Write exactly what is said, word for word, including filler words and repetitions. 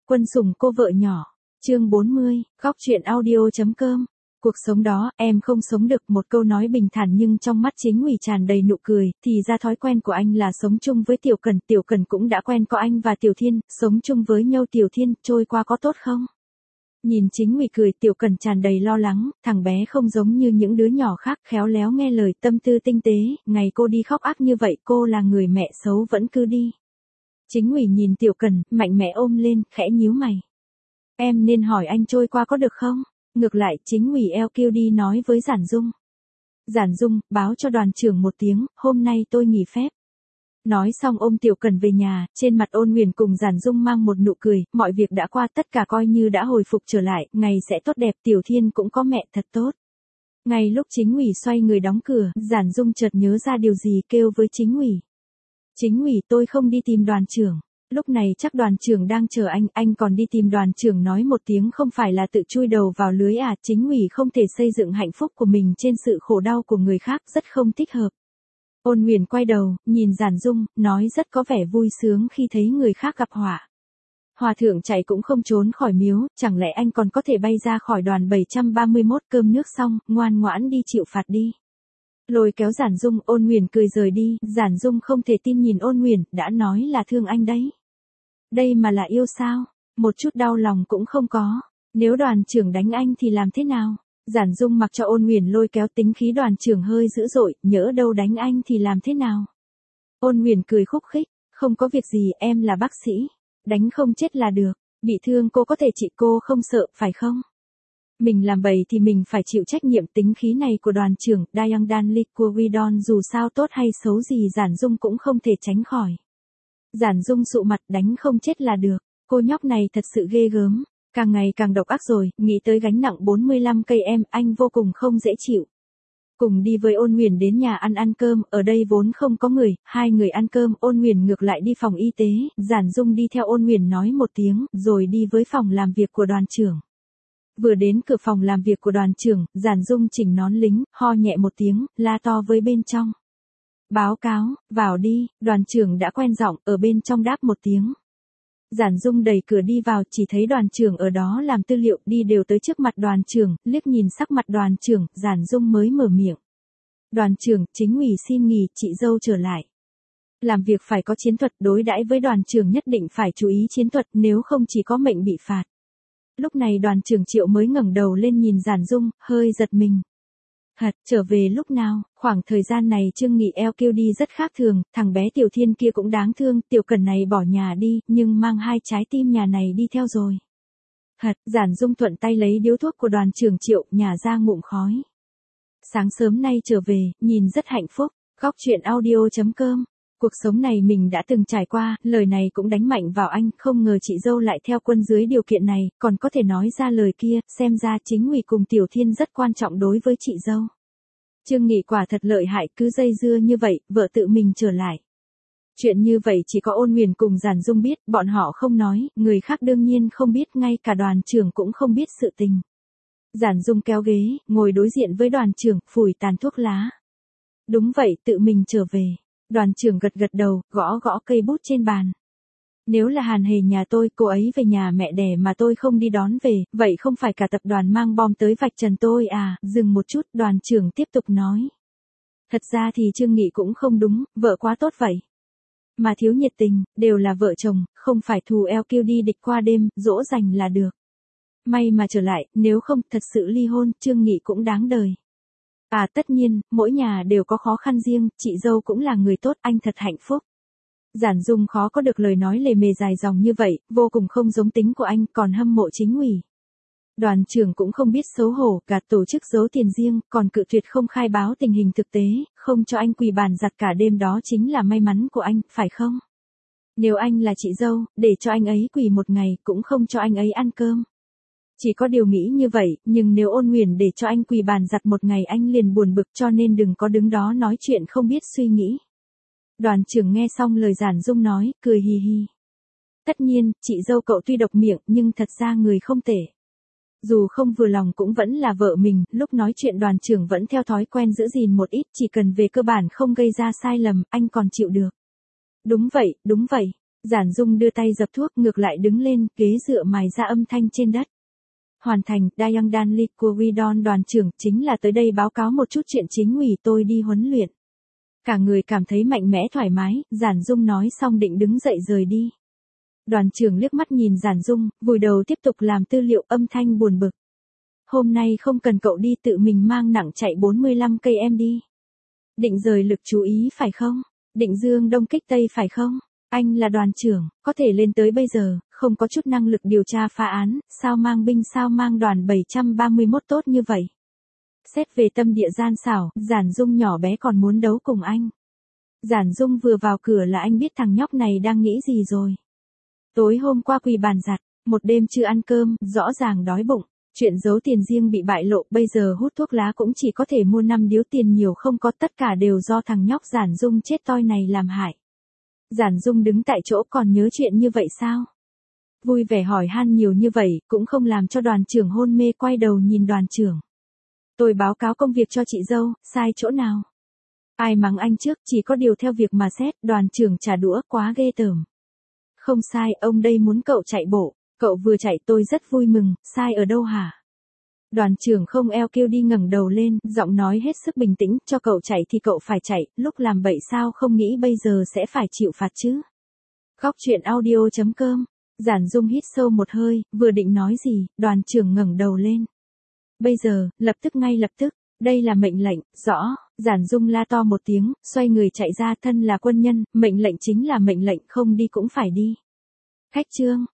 Quân sủng cô vợ nhỏ. Chương bốn mươi, góc truyện audio chấm com. Cuộc sống đó, em không sống được, một câu nói bình thản nhưng trong mắt Chính ủy tràn đầy nụ cười, thì ra thói quen của anh là sống chung với Tiểu Cần, Tiểu Cần cũng đã quen có anh và Tiểu Thiên, sống chung với nhau. Tiểu Thiên, trôi qua có tốt không? Nhìn Chính ủy cười, Tiểu Cần tràn đầy lo lắng, thằng bé không giống như những đứa nhỏ khác, khéo léo nghe lời, tâm tư tinh tế, ngày cô đi khóc ác như vậy, cô là người mẹ xấu vẫn cứ đi. Chính ủy nhìn Tiểu Cần, mạnh mẽ ôm lên, khẽ nhíu mày. Em nên hỏi anh trôi qua có được không? Ngược lại, Chính ủy eo kêu đi nói với Giản Dung. Giản Dung, báo cho đoàn trưởng một tiếng, hôm nay tôi nghỉ phép. Nói xong ôm Tiểu Cần về nhà, trên mặt Ôn Huyền cùng Giản Dung mang một nụ cười, mọi việc đã qua, tất cả coi như đã hồi phục trở lại, ngày sẽ tốt đẹp, Tiểu Thiên cũng có mẹ thật tốt. Ngay lúc Chính ủy xoay người đóng cửa, Giản Dung chợt nhớ ra điều gì, kêu với Chính ủy. Chính ủy, tôi không đi tìm đoàn trưởng. Lúc này chắc đoàn trưởng đang chờ anh, anh còn đi tìm đoàn trưởng nói một tiếng không phải là tự chui đầu vào lưới à? Chính ủy không thể xây dựng hạnh phúc của mình trên sự khổ đau của người khác, rất không thích hợp. Ôn Huyền quay đầu, nhìn Giản Dung, nói rất có vẻ vui sướng khi thấy người khác gặp họa. Hòa thượng chạy cũng không trốn khỏi miếu, chẳng lẽ anh còn có thể bay ra khỏi đoàn bảy trăm ba mươi mốt? Cơm nước xong, ngoan ngoãn đi chịu phạt đi. Lôi kéo Giản Dung, Ôn Huyền cười rời đi, Giản Dung không thể tin nhìn Ôn Huyền, đã nói là thương anh đấy. Đây mà là yêu sao? Một chút đau lòng cũng không có. Nếu đoàn trưởng đánh anh thì làm thế nào? Giản Dung mặc cho Ôn Huyền lôi kéo, tính khí đoàn trưởng hơi dữ dội, nhỡ đâu đánh anh thì làm thế nào? Ôn Huyền cười khúc khích, không có việc gì, em là bác sĩ. Đánh không chết là được, bị thương cô có thể trị, cô không sợ, phải không? Mình làm bậy thì mình phải chịu trách nhiệm. Tính khí này của đoàn trưởng, Dayang Danli của Widon dù sao tốt hay xấu gì Giản Dung cũng không thể tránh khỏi. Giản Dung sụ mặt, đánh không chết là được, cô nhóc này thật sự ghê gớm, càng ngày càng độc ác rồi, nghĩ tới gánh nặng bốn mươi lăm cây em, anh vô cùng không dễ chịu. Cùng đi với Ôn Huyền đến nhà ăn ăn cơm, ở đây vốn không có người, hai người ăn cơm, Ôn Huyền ngược lại đi phòng y tế, Giản Dung đi theo Ôn Huyền nói một tiếng, rồi đi với phòng làm việc của đoàn trưởng. Vừa đến cửa phòng làm việc của đoàn trưởng, Giản Dung chỉnh nón lính, ho nhẹ một tiếng, la to với bên trong. Báo cáo, vào đi, đoàn trưởng đã quen giọng, ở bên trong đáp một tiếng. Giản Dung đẩy cửa đi vào, chỉ thấy đoàn trưởng ở đó làm tư liệu, đi đều tới trước mặt đoàn trưởng, liếc nhìn sắc mặt đoàn trưởng, Giản Dung mới mở miệng. Đoàn trưởng, Chính ủy xin nghỉ, chị dâu trở lại. Làm việc phải có chiến thuật, đối đãi với đoàn trưởng nhất định phải chú ý chiến thuật, nếu không chỉ có mệnh bị phạt. Lúc này đoàn trưởng Triệu mới ngẩng đầu lên nhìn Giản Dung, hơi giật mình. Hật, trở về lúc nào? Khoảng thời gian này Trương Nghị eo kêu đi rất khác thường, thằng bé Tiểu Thiên kia cũng đáng thương, Tiểu Cần này bỏ nhà đi, nhưng mang hai trái tim nhà này đi theo rồi. Hật, Giản Dung thuận tay lấy điếu thuốc của đoàn trưởng Triệu, nhả ra ngụm khói. Sáng sớm nay trở về, nhìn rất hạnh phúc, góc truyện audio chấm com. Cuộc sống này mình đã từng trải qua, lời này cũng đánh mạnh vào anh, không ngờ chị dâu lại theo quân dưới điều kiện này, còn có thể nói ra lời kia, xem ra Chính ủy cùng Tiểu Thiên rất quan trọng đối với chị dâu. Trương Nghị quả thật lợi hại, cứ dây dưa như vậy, vợ tự mình trở lại. Chuyện như vậy chỉ có Ôn Huyền cùng Giản Dung biết, bọn họ không nói, người khác đương nhiên không biết, ngay cả đoàn trưởng cũng không biết sự tình. Giản Dung kéo ghế, ngồi đối diện với đoàn trưởng, phủi tàn thuốc lá. Đúng vậy, tự mình trở về. Đoàn trưởng gật gật đầu, gõ gõ cây bút trên bàn. Nếu là Hàn Hề nhà tôi, cô ấy về nhà mẹ đẻ mà tôi không đi đón về, vậy không phải cả tập đoàn mang bom tới vạch trần tôi à? Dừng một chút, đoàn trưởng tiếp tục nói. Thật ra thì Trương Nghị cũng không đúng, vợ quá tốt vậy. Mà thiếu nhiệt tình, đều là vợ chồng, không phải thù eo kêu đi địch qua đêm, dỗ dành là được. May mà trở lại, nếu không, thật sự ly hôn, Trương Nghị cũng đáng đời. À tất nhiên, mỗi nhà đều có khó khăn riêng, chị dâu cũng là người tốt, anh thật hạnh phúc. Giản Dung khó có được lời nói lề mề dài dòng như vậy, vô cùng không giống tính của anh, còn hâm mộ Chính ủy. Đoàn trưởng cũng không biết xấu hổ, gạt tổ chức giấu tiền riêng, còn cự tuyệt không khai báo tình hình thực tế, không cho anh quỳ bàn giặt cả đêm, đó chính là may mắn của anh, phải không? Nếu anh là chị dâu, để cho anh ấy quỳ một ngày, cũng không cho anh ấy ăn cơm. Chỉ có điều nghĩ như vậy, nhưng nếu Ôn Huyền để cho anh quỳ bàn giặt một ngày anh liền buồn bực, cho nên đừng có đứng đó nói chuyện không biết suy nghĩ. Đoàn trưởng nghe xong lời Giản Dung nói, cười hì hì. Tất nhiên, chị dâu cậu tuy độc miệng, nhưng thật ra người không tệ. Dù không vừa lòng cũng vẫn là vợ mình, lúc nói chuyện đoàn trưởng vẫn theo thói quen giữ gìn một ít, chỉ cần về cơ bản không gây ra sai lầm, anh còn chịu được. Đúng vậy, đúng vậy. Giản Dung đưa tay dập thuốc ngược lại đứng lên, ghế dựa mài ra âm thanh trên đất. Hoàn thành, Dayang Danli của Widon đoàn trưởng chính là tới đây báo cáo một chút chuyện chính ủy tôi đi huấn luyện. Cả người cảm thấy mạnh mẽ thoải mái, Giản Dung nói xong định đứng dậy rời đi. Đoàn trưởng liếc mắt nhìn Giản Dung, vùi đầu tiếp tục làm tư liệu, âm thanh buồn bực. Hôm nay không cần cậu đi, tự mình mang nặng chạy bốn mươi lăm cây em đi. Định rời lực chú ý phải không? Định dương đông kích tây phải không? Anh là đoàn trưởng, có thể lên tới bây giờ, không có chút năng lực điều tra phá án, sao mang binh sao mang đoàn bảy trăm ba mươi mốt tốt như vậy? Xét về tâm địa gian xảo, Giản Dung nhỏ bé còn muốn đấu cùng anh. Giản Dung vừa vào cửa là anh biết thằng nhóc này đang nghĩ gì rồi. Tối hôm qua quỳ bàn giặt, một đêm chưa ăn cơm, rõ ràng đói bụng. Chuyện giấu tiền riêng bị bại lộ, bây giờ hút thuốc lá cũng chỉ có thể mua năm điếu tiền nhiều không có, tất cả đều do thằng nhóc Giản Dung chết toi này làm hại. Giản Dung đứng tại chỗ còn nhớ chuyện như vậy sao? Vui vẻ hỏi han nhiều như vậy, cũng không làm cho đoàn trưởng hôn mê, quay đầu nhìn đoàn trưởng. Tôi báo cáo công việc cho chị dâu, sai chỗ nào? Ai mắng anh trước, chỉ có điều theo việc mà xét, đoàn trưởng trả đũa, quá ghê tởm. Không sai, ông đây muốn cậu chạy bộ, cậu vừa chạy tôi rất vui mừng, sai ở đâu hả? Đoàn trưởng không eo kêu đi ngẩng đầu lên, giọng nói hết sức bình tĩnh, cho cậu chạy thì cậu phải chạy, lúc làm bậy sao không nghĩ bây giờ sẽ phải chịu phạt chứ? Góc chuyện audio chấm com. Giản Dung hít sâu một hơi, vừa định nói gì, đoàn trưởng ngẩng đầu lên. Bây giờ, lập tức ngay lập tức, đây là mệnh lệnh, rõ, Giản Dung la to một tiếng, xoay người chạy ra, thân là quân nhân, mệnh lệnh chính là mệnh lệnh, không đi cũng phải đi. Khách trương,